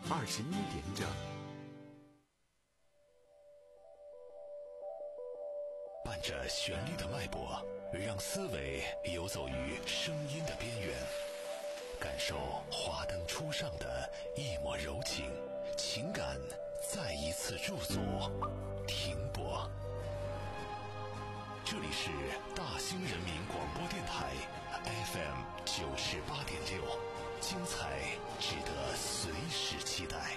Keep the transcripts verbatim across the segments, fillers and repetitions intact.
二十一点整。伴着旋律的脉搏，让思维游走于声音的边缘，感受华灯初上的一抹柔情，情感再一次驻足停泊。这里是大兴人民广播电台 F M 九十八点六，精彩值得随时期待。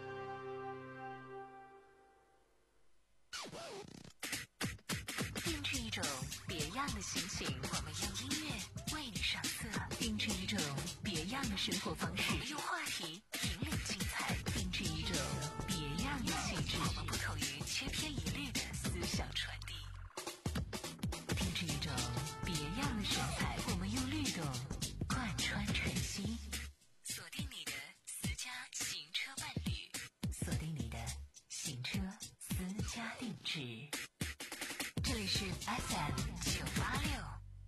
定制一种别样的心情，我们用音乐为你上色；定制一种别样的生活方式，我们用话题引领精彩；定制一种别样的气质，我们不同于千篇一律的思想传递；定制一种别样的神采，我们用律动贯穿晨曦。锁定你的私家行车伴侣，锁定你的行车私家定制。这里是 F M 九八六。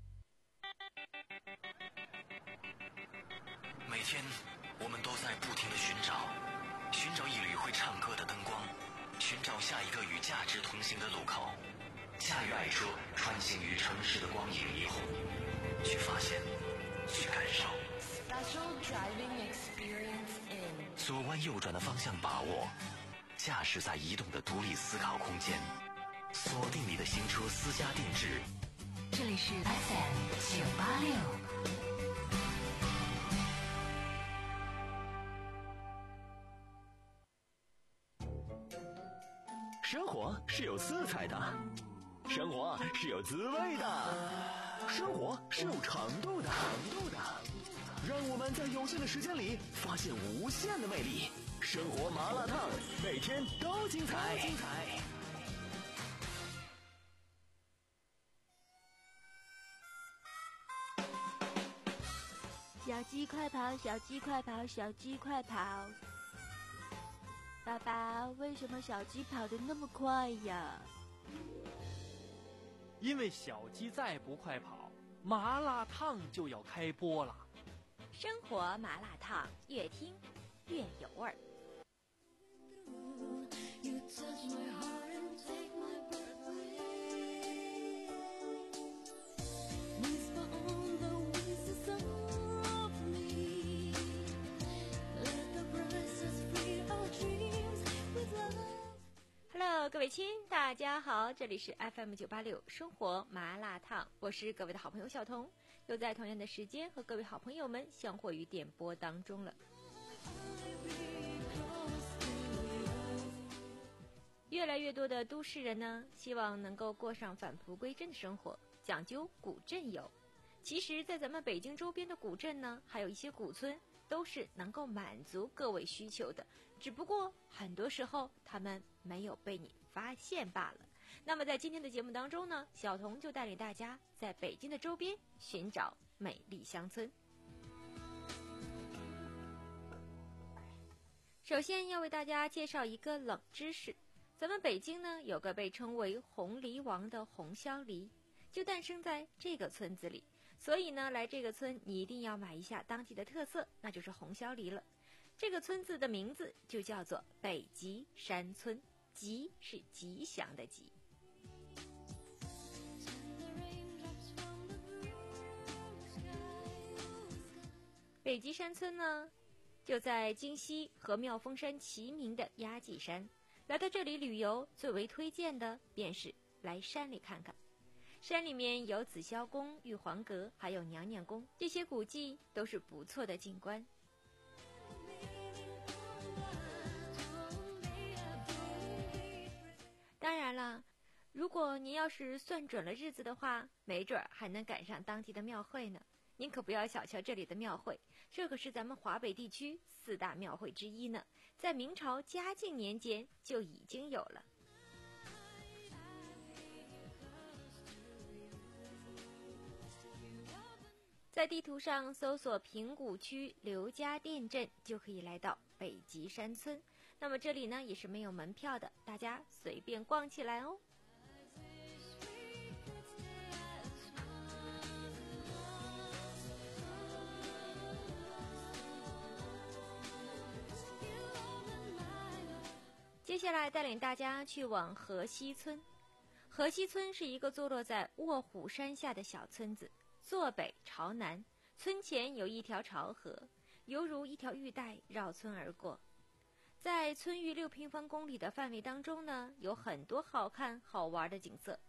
每天我们都在不停地寻找，寻找一缕会唱歌的灯光，寻找下一个与价值同行的路口。驾驭爱车，穿行于城市的光影霓虹，去发现，去感受。 Special driving experience in 左弯右转的方向把握，驾驶在移动的独立思考空间。锁定你的行车私家定制， 这里是 F M 九八六。 生活是有色彩的，生活是有滋味的，生活是有程度的。程度的，让我们在有限的时间里发现无限的魅力。生活麻辣烫，每天都精彩。精彩。 小鸡快跑，小鸡快跑，小鸡快跑！爸爸，为什么小鸡跑得那么快呀？ 因为小鸡再不快跑，麻辣烫就要开播了。 生活麻辣烫，越听越有味儿。Hello， 各位亲，大家好，这里是 F M 九八六生活麻辣烫，我是各位的好朋友小彤，又在同样的时间和各位好朋友们相会于点播当中了。越来越多的都市人呢，希望能够过上返璞归真的生活，讲究古镇游。其实在咱们北京周边的古镇呢，还有一些古村都是能够满足各位需求的，只不过很多时候他们没有被你发现罢了。那么在今天的节目当中呢，小彤就带领大家在北京的周边寻找美丽乡村。首先要为大家介绍一个冷知识，咱们北京呢有个被称为红梨王的红烧梨，就诞生在这个村子里。所以呢，来这个村你一定要买一下当地的特色，那就是红烧梨了。这个村子的名字就叫做北极山村，吉是吉祥的吉。北极山村呢，就在京西和妙峰山齐名的压髻山。来到这里旅游，最为推荐的便是来山里看看。山里面有紫霄宫、玉皇阁，还有娘娘宫，这些古迹都是不错的景观。当然了，如果您要是算准了日子的话，没准还能赶上当地的庙会呢。您可不要小瞧这里的庙会，这可是咱们华北地区四大庙会之一呢，在明朝嘉靖年间就已经有了。在地图上搜索平谷区刘家店镇，就可以来到北极山村。那么这里呢也是没有门票的，大家随便逛起来哦。 下来带领大家去往河西村。河西村是一个坐落在卧虎山下的小村子，坐北朝南，村前有一条潮河，犹如一条玉带绕村而过。在村域六平方公里的范围当中呢，有很多好看好玩的景色。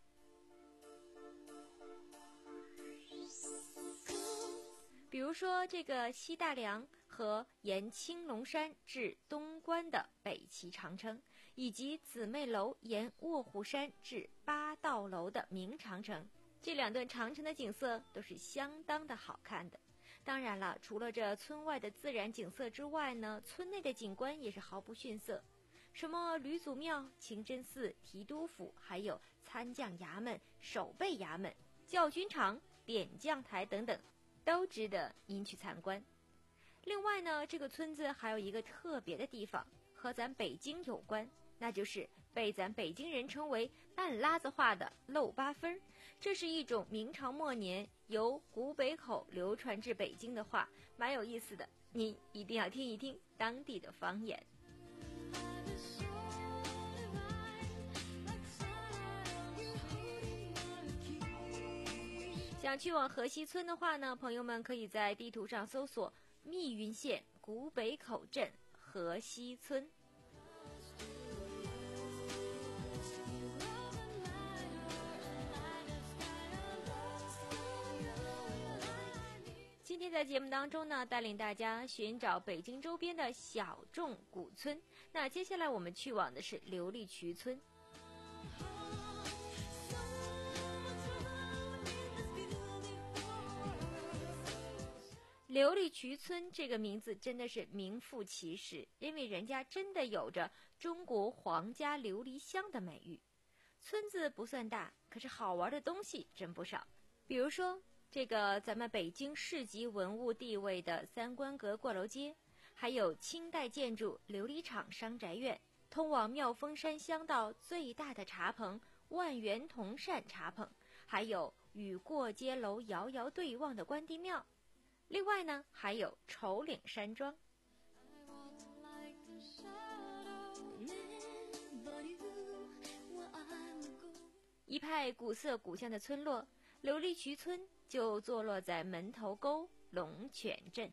比如说这个西大梁和沿青龙山至东关的北齐长城，以及姊妹楼沿卧虎山至八道楼的明长城，这两段长城的景色都是相当的好看的。当然了，除了这村外的自然景色之外呢，村内的景观也是毫不逊色，什么吕祖庙、清真寺、提督府，还有参将衙门、守备衙门、教军场、点将台等等，都值得您去参观。另外呢，这个村子还有一个特别的地方，和咱北京有关，那就是被咱北京人称为半拉子话的漏八分。这是一种明朝末年由古北口流传至北京的话，蛮有意思的，您一定要听一听当地的方言。想去往河西村的话呢，朋友们可以在地图上搜索密云县古北口镇河西村。今天在节目当中呢，带领大家寻找北京周边的小众古村。那接下来我们去往的是琉璃渠村。琉璃渠村这个名字真的是名副其实，因为人家真的有着中国皇家琉璃乡的美誉。村子不算大，可是好玩的东西真不少。比如说这个咱们北京市级文物地位的三官阁过楼街，还有清代建筑琉璃厂商宅院，通往妙峰山乡道最大的茶棚万源铜扇茶棚，还有与过街楼遥遥对望的关帝庙。另外呢，还有丑岭山庄。一派古色古香的村落，琉璃渠村就坐落在门头沟龙泉镇。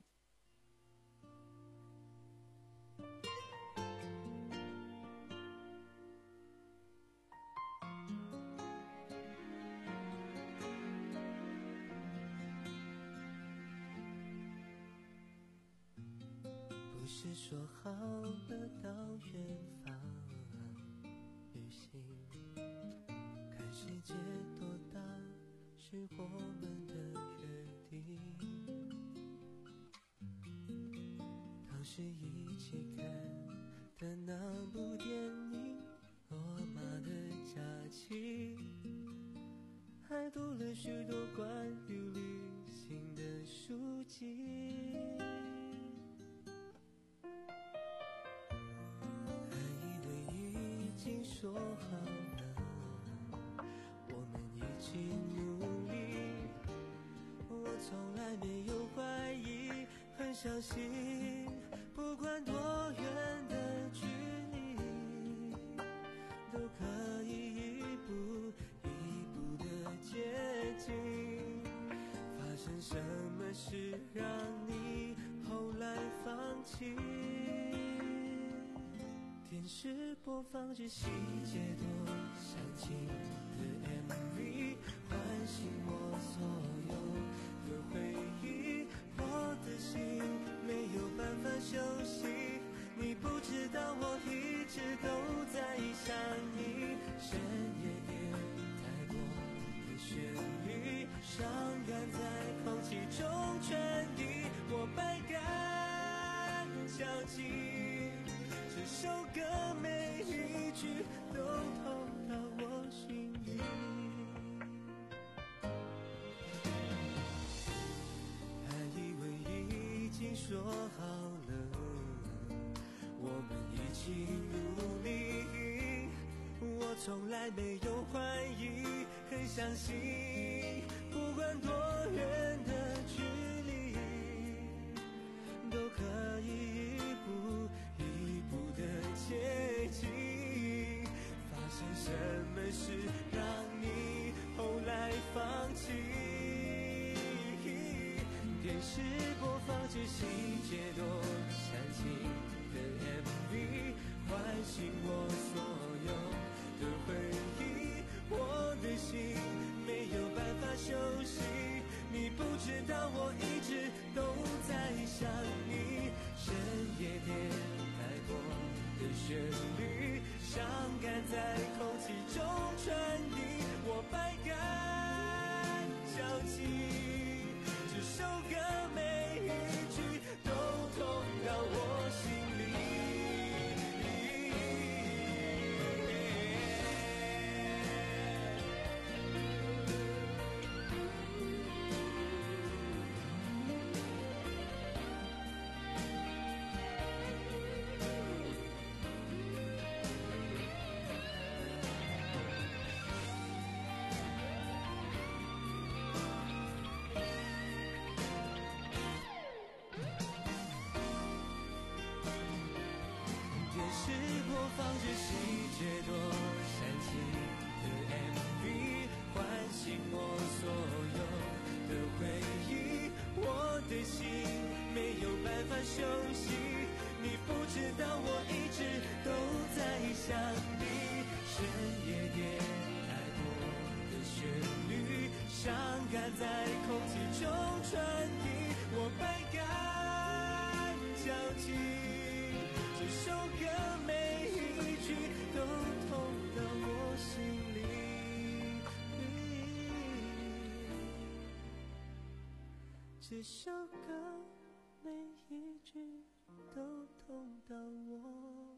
不是说好了到远方旅行，看世界多大是我们的约定，当时一起看的那部电影罗马的假期，还读了许多关于旅行的书籍，说好了我们一起努力，我从来没有怀疑，很相信不管多远的距离都可以一步一步的接近。发生什么事让你后来放弃？电视播放着细节多煽情的 M V， 唤醒我所有的回忆，我的心没有办法休息，你不知道我一直都在想你，深夜电台播的旋律，伤感在空气中传递，我百感交集，这首歌每一句都透到我心里，还以为已经说好了我们一起努力，我从来没有怀疑，很相信不管多远的距离都可以一步一步的接近。 这细节多煽情的 M V， 唤醒我所有的回忆，我的心没有办法休息，你不知道我一直都在想你，深夜电台播的旋律，伤感在空气中传递，我百感交集，这首歌每一句都痛到我心里。电视播放着细节多煽情的 M V， 唤醒我所有的回忆，我的心没有办法休息，你不知道我一直都在想你，深夜电台播的旋律，伤感在空气中传递，我百感交集，这首歌每一句都痛到我心里，这首歌每一句都痛到我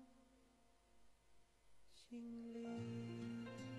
心里。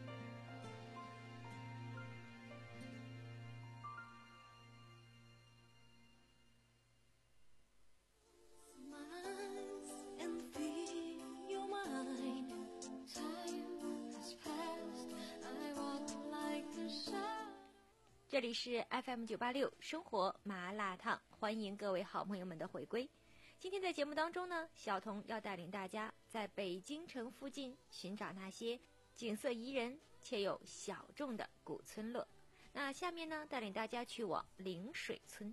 这里是 F M 九八六生活麻辣烫，欢迎各位好朋友们的回归。今天在节目当中呢，小童要带领大家在北京城附近寻找那些景色宜人且有小众的古村落。那下面呢，带领大家去往灵水村。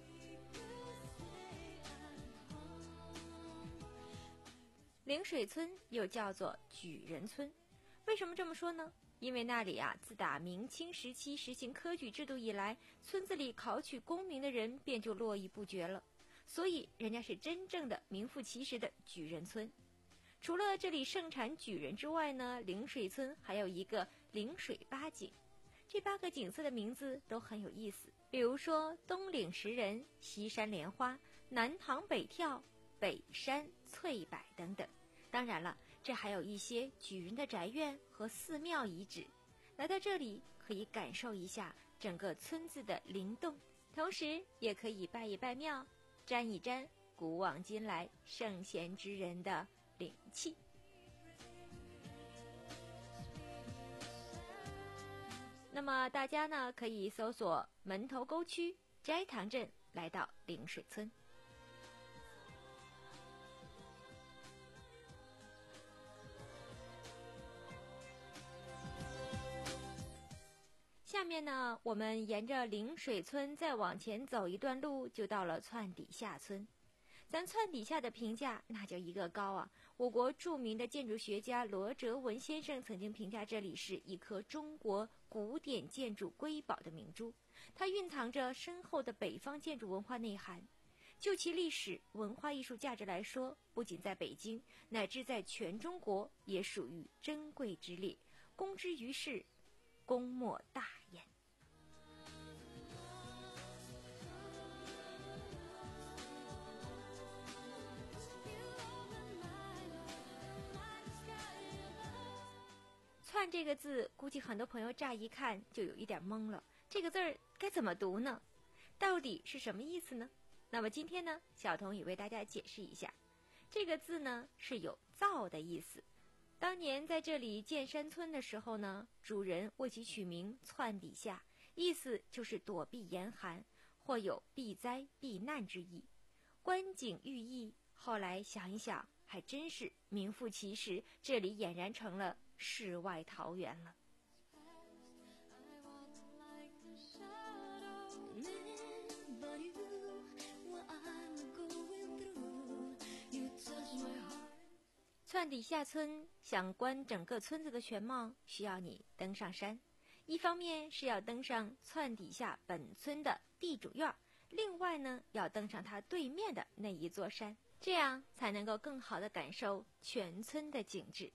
灵水村又叫做举人村，为什么这么说呢？因为那里啊，自打明清时期实行科举制度以来，村子里考取功名的人便就络绎不绝了，所以人家是真正的名副其实的举人村。除了这里盛产举人之外呢，灵水村还有一个灵水八景，这八个景色的名字都很有意思，比如说东岭石人、西山莲花、南塘北跳、北山翠柏等等。当然了，这还有一些举人的宅院和寺庙遗址，来到这里可以感受一下整个村子的灵动，同时也可以拜一拜庙，沾一沾古往今来圣贤之人的灵气。那么大家呢，可以搜索门头沟区斋堂镇来到灵水村。下面呢，我们沿着灵水村再往前走一段路，就到了窜底下村。咱窜底下的评价那叫一个高啊！我国著名的建筑学家罗哲文先生曾经评价这里是一颗中国古典建筑瑰宝的明珠，它蕴藏着深厚的北方建筑文化内涵。就其历史文化艺术价值来说，不仅在北京，乃至在全中国也属于珍贵之列，公之于世，功莫大焉。窜这个字，估计很多朋友乍一看就有一点懵了，这个字儿该怎么读呢？到底是什么意思呢？那么今天呢，小童也为大家解释一下，这个字呢是有造的意思。当年在这里建山村的时候呢，主人为其取名窜底下，意思就是躲避严寒，或有避灾避难之意。观景寓意，后来想一想，还真是名副其实，这里俨然成了世外桃源了。 窜底下村想观整个村子的全貌，需要你登上山。一方面是要登上窜底下本村的地主院，另外呢，要登上它对面的那一座山，这样才能够更好地感受全村的景致。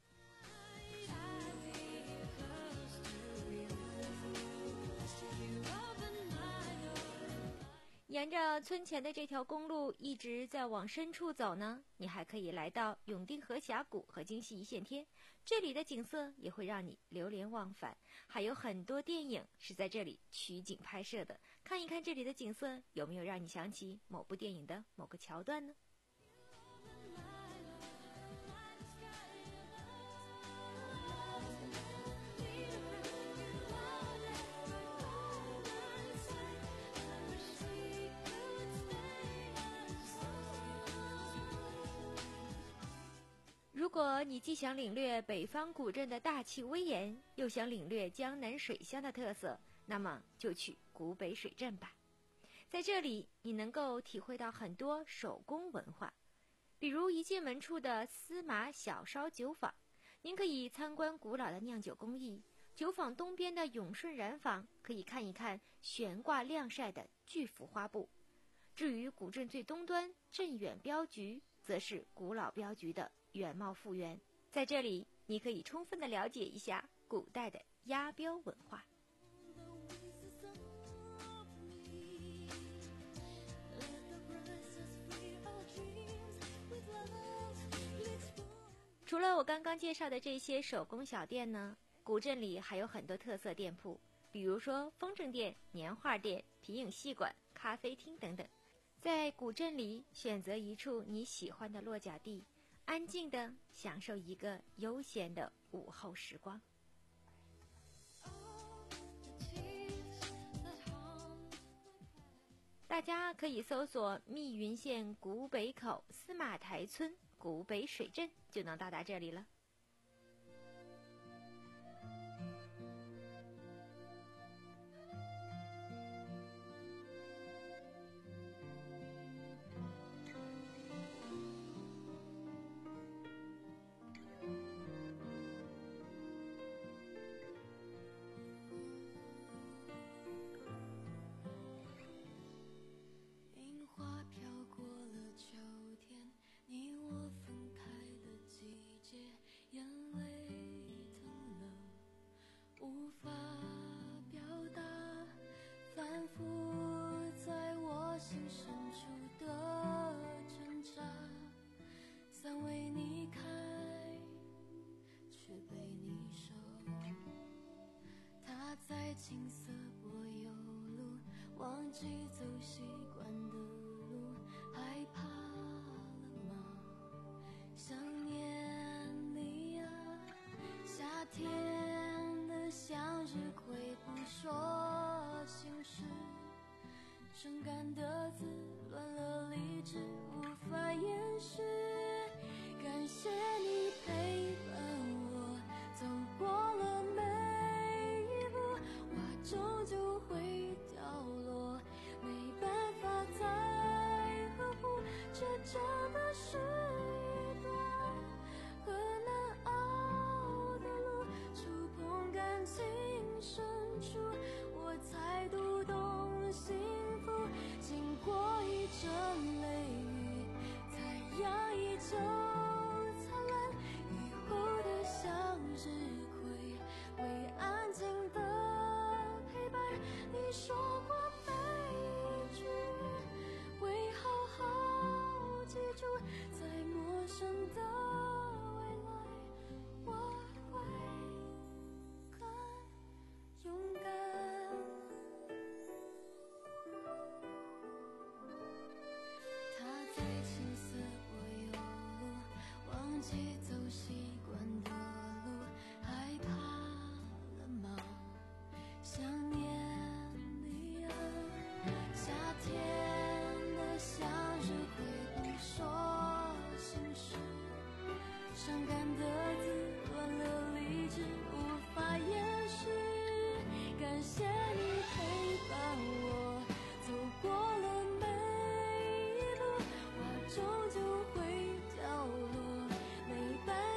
沿着村前的这条公路一直在往深处走呢，你还可以来到永定河峡谷和京西一线天，这里的景色也会让你流连忘返，还有很多电影是在这里取景拍摄的，看一看这里的景色有没有让你想起某部电影的某个桥段呢？如果你既想领略北方古镇的大气威严，又想领略江南水乡的特色，那么就去古北水镇吧。在这里，你能够体会到很多手工文化，比如一进门处的司马小烧酒坊，您可以参观古老的酿酒工艺；酒坊东边的永顺染坊，可以看一看悬挂晾晒的巨幅花布。至于古镇最东端镇远镖局，则是古老镖局的原貌复原，在这里你可以充分地了解一下古代的押镖文化。除了我刚刚介绍的这些手工小店呢，古镇里还有很多特色店铺，比如说风筝店、年画店、皮影戏馆、咖啡厅等等。在古镇里选择一处你喜欢的落脚地，安静地享受一个悠闲的午后时光。大家可以搜索密云县古北口司马台村古北水镇，就能到达这里了。 青色柏油路，忘记走习惯的路，害怕了吗？想念你啊，夏天的向日葵不说心事，伤感的字乱了理智，无法掩饰。感谢你陪伴我走过了每一步，花终究会掉落，没办法再呵护，这真的是一段很难熬的路，触碰感情深处，我才读懂幸福，经过一阵雷雨，才让依旧灿烂，雨后的向日葵会安静的陪伴，你说过每一句会好好记住，在陌生的未来我会更勇敢。他在青色柏油路，忘记走习惯的路，害怕了吗？想念你啊，夏天的向日葵不说心事，伤感的字乱了理智，无法掩饰。感谢你陪伴我走过了每一步，花终究会掉落，没办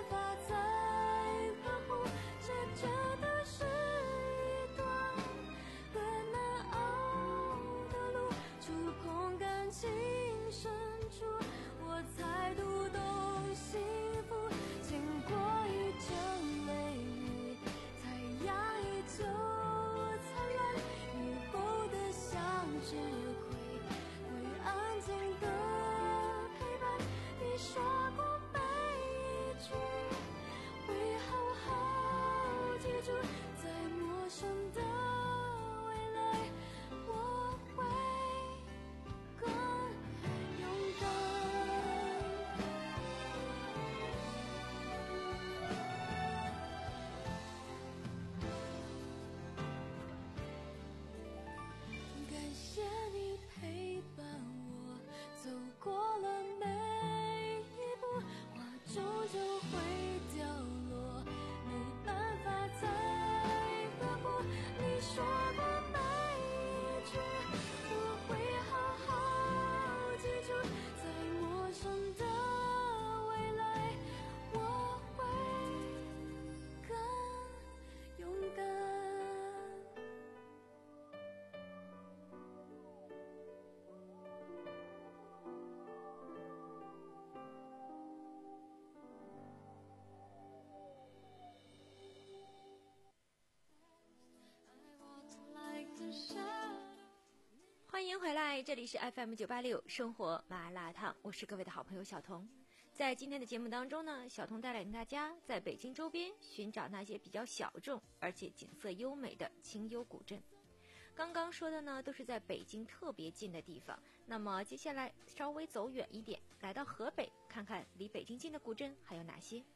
这里是 F M 九八六生活麻辣烫，我是各位的好朋友小彤。在今天的节目当中呢，小彤带领大家在北京周边寻找那些比较小众而且景色优美的清幽古镇。刚刚说的呢都是在北京特别近的地方，那么接下来稍微走远一点，来到河北，看看离北京近的古镇还有哪些。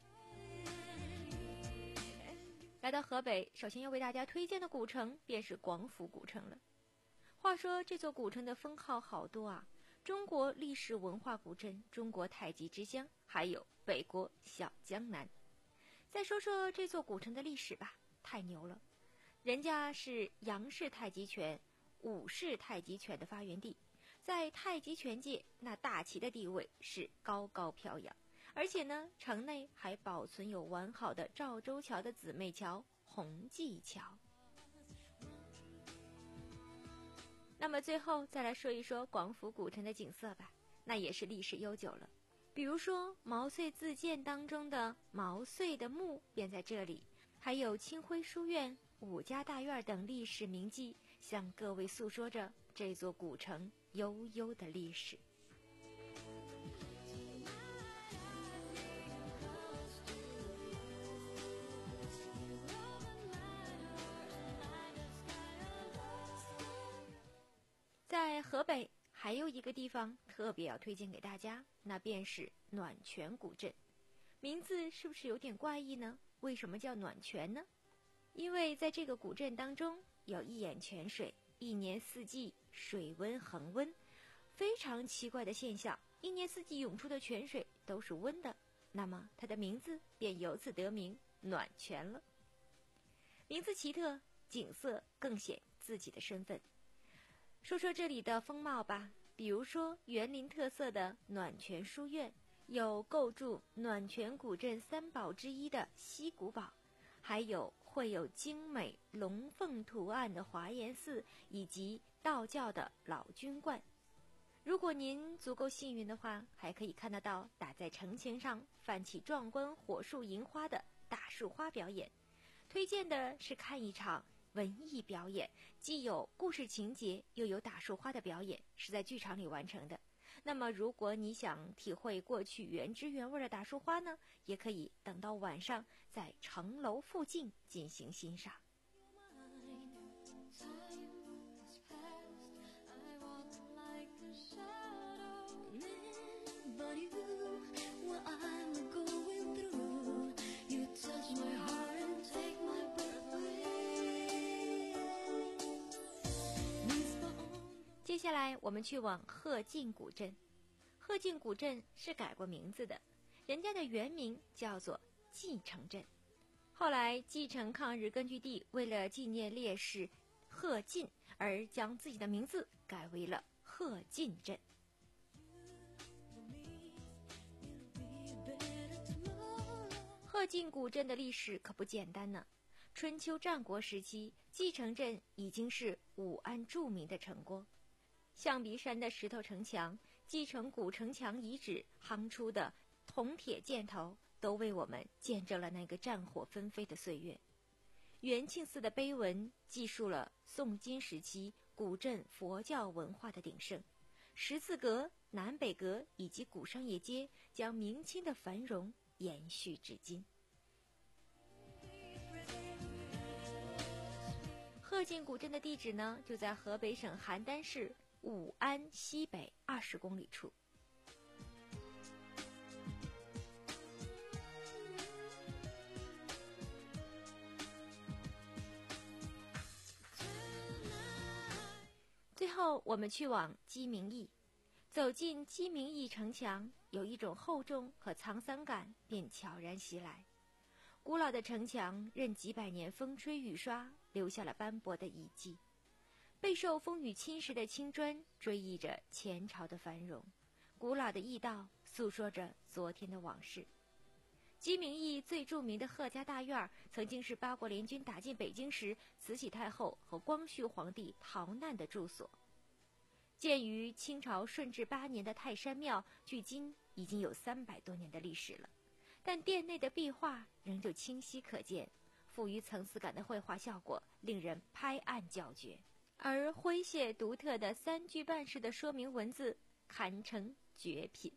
来到河北，首先要为大家推荐的古城便是广府古城了。话说这座古城的封号好多啊，中国历史文化古镇、中国太极之乡，还有北国小江南。再说说这座古城的历史吧，太牛了，人家是杨氏太极拳、武氏太极拳的发源地，在太极拳界那大旗的地位是高高飘扬，而且呢，城内还保存有完好的赵州桥的姊妹桥红记桥。那么最后再来说一说广府古城的景色吧，那也是历史悠久了。比如说毛遂自荐当中的毛遂的墓便在这里，还有清晖书院、武家大院等历史名迹，向各位诉说着这座古城悠悠的历史。在河北还有一个地方特别要推荐给大家，那便是暖泉古镇。名字是不是有点怪异呢？为什么叫暖泉呢？因为在这个古镇当中有一眼泉水，一年四季水温恒温，非常奇怪的现象，一年四季涌出的泉水都是温的，那么它的名字便由此得名暖泉了。名字奇特，景色更显自己的身份。说说这里的风貌吧，比如说园林特色的暖泉书院，有构筑暖泉古镇三宝之一的西古堡，还有绘有精美龙凤图案的华严寺，以及道教的老君观。如果您足够幸运的话，还可以看得到打在城墙上泛起壮观火树银花的大树花表演。推荐的是看一场文艺表演，既有故事情节又有打树花的表演，是在剧场里完成的。那么如果你想体会过去原汁原味的打树花呢，也可以等到晚上在城楼附近进行欣赏。接下来我们去往鹤进古镇。鹤进古镇是改过名字的，人家的原名叫做蓟城镇，后来蓟城抗日根据地为了纪念烈士鹤进而将自己的名字改为了鹤进镇。鹤进古镇的历史可不简单呢，春秋战国时期，蓟城镇已经是武安著名的城郭。象鼻山的石头城墙、蓟城古城墙遗址夯出的铜铁箭头，都为我们见证了那个战火纷飞的岁月。元庆寺的碑文记述了宋金时期古镇佛教文化的鼎盛，十字阁、南北阁以及古商业街将明清的繁荣延续至今。鹤进古镇的地址呢，就在河北省邯郸市武安西北二十公里处。最后我们去往鸡鸣驿，走进鸡鸣驿城墙，有一种厚重和沧桑感便悄然袭来。古老的城墙任几百年风吹雨刷，留下了斑驳的遗迹。备受风雨侵蚀的青砖追忆着前朝的繁荣，古老的驿道诉说着昨天的往事。鸡鸣驿最著名的贺家大院曾经是八国联军打进北京时慈禧太后和光绪皇帝逃难的住所。建于清朝顺治八年的泰山庙，距今已经有三百多年的历史了，但殿内的壁画仍旧清晰可见，富于层次感的绘画效果令人拍案叫绝。 而诙谐独特的三句半式的说明文字堪称绝品。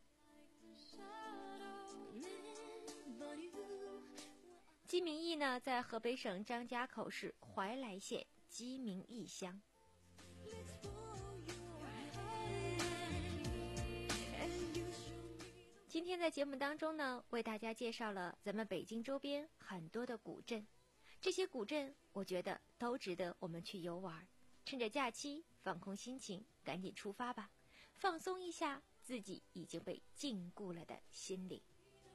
鸡鸣驿呢，在河北省张家口市怀来县鸡鸣驿乡。今天在节目当中呢，为大家介绍了咱们北京周边很多的古镇，这些古镇我觉得都值得我们去游玩。趁着假期放空心情，赶紧出发吧，放松一下自己已经被禁锢了的心灵。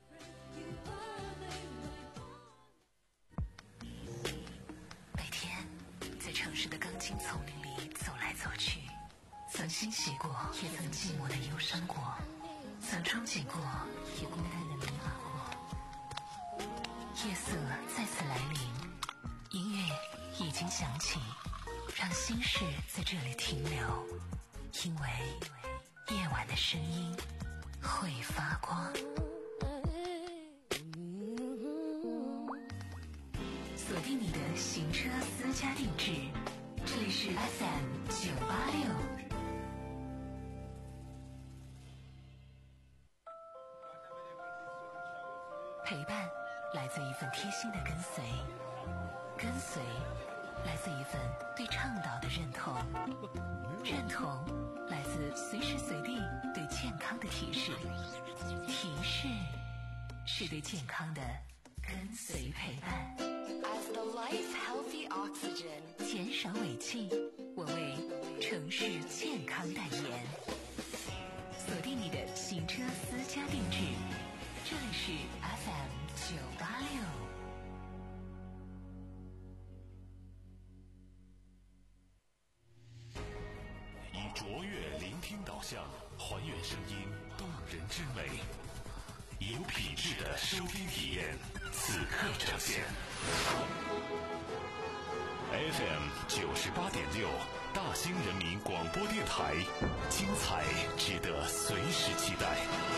每天在城市的钢筋丛林里走来走去，曾欣喜过，也曾寂寞的忧伤过，曾憧憬过，也孤单的迷茫过。夜色再次来临，音乐已经响起，让心事在这里停留，因为夜晚的声音会发光。锁定你的行车私家定制，这里是 F M 九八六。陪伴来自一份贴心的跟随，跟随来自一份对倡导的认同，认同来自随时随地对健康的提示，提示是对健康的跟随陪伴。 As the life healthy oxygen， 减少尾气，我为城市健康代言。锁定你的行车私家定制，这里是 F M 九八六。 以卓越聆听导向，还原声音动人之美，以有品质的收听体验，此刻呈现。F M 九十八点六，大兴人民广播电台，精彩值得随时期待。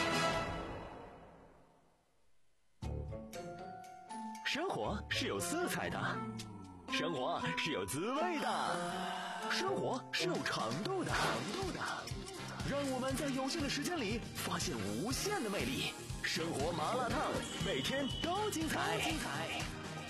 生活是有色彩的，生活是有滋味的，生活是有长度的，长度的。让我们在有限的时间里发现无限的魅力。生活麻辣烫，每天都精彩。精彩。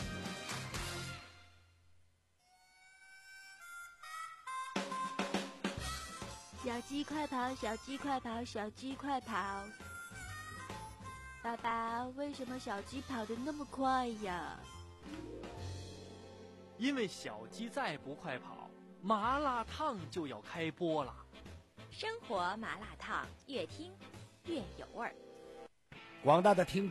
小鸡快跑，小鸡快跑，小鸡快跑！爸爸，为什么小鸡跑得那么快呀？ 因为小鸡再不快跑，麻辣烫就要开播了。 生活麻辣烫，越听越有味儿。 广大的听